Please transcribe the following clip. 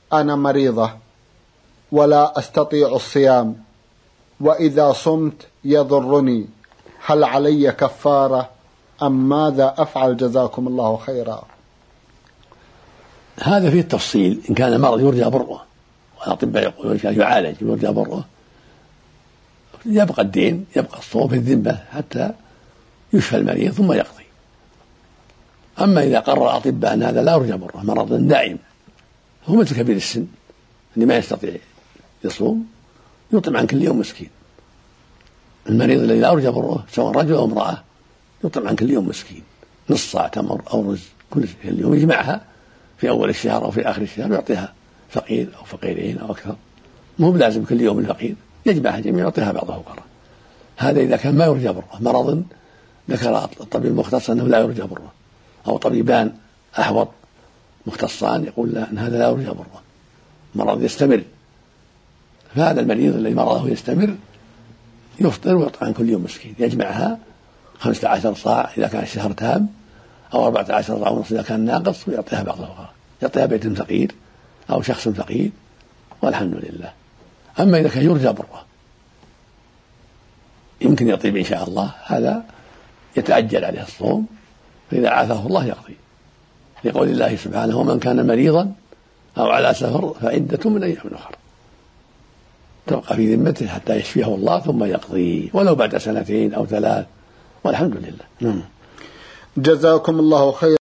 أنا مريضة ولا أستطيع الصيام، وإذا صمت يضرني، هل علي كفارة أم ماذا أفعل؟ جزاكم الله خيرا. هذا فيه التفصيل. إن كان مرض يرجى بره، والأطباء يقولون كان يعالج يرجى بره، يبقى الدين، يبقى الصوم في الذمة حتى يشفى المريض ثم يقضي. أما إذا قرر الأطباء أن هذا لا يرجى بره، مرض دائم، هو مثل كبير السن اللي ما يستطيع يصوم، يطعم عن كل يوم مسكين. المريض الذي لا يرجى بره سواء رجل أو امرأة يطعم عن كل يوم مسكين، نص صاع تمر أو رز كل يوم، يجمعها في أول الشهر أو في آخر الشهر ويعطيها فقير أو فقيرين أو أكثر، مو بلازم كل يوم الفقير، يجمعها جميعا ويعطيها بعض فقراء. هذا إذا كان ما يرجى بره، مرض ذكر الطبيب المختص أنه لا يرجى بره، أو طبيبان أحوط مختصان يقول لا أن هذا لا يرجى بره، مرض يستمر. فهذا المريض الذي مرضه يستمر يفطر ويطعم كل يوم مسكين، يجمعها 15 صاع إذا كان الشهر تام، أو 14 صاع ونصف إذا كان ناقص، ويعطيها بعض الفقراء، يعطيها بيت فقير أو شخص فقير، والحمد لله. أما إذا كان يرجى بره يمكن يطيب إن شاء الله، هذا يتعجل عليه الصوم، فإذا عافاه الله يقضي، لقول الله سبحانه: ومن كان مريضا أو على سفر فعدة من أيام أخرى، تبقى في ذمته حتى يشفيه الله ثم يقضي، ولو بعد 2 أو 3 سنين، والحمد لله. جزاكم الله خيرا.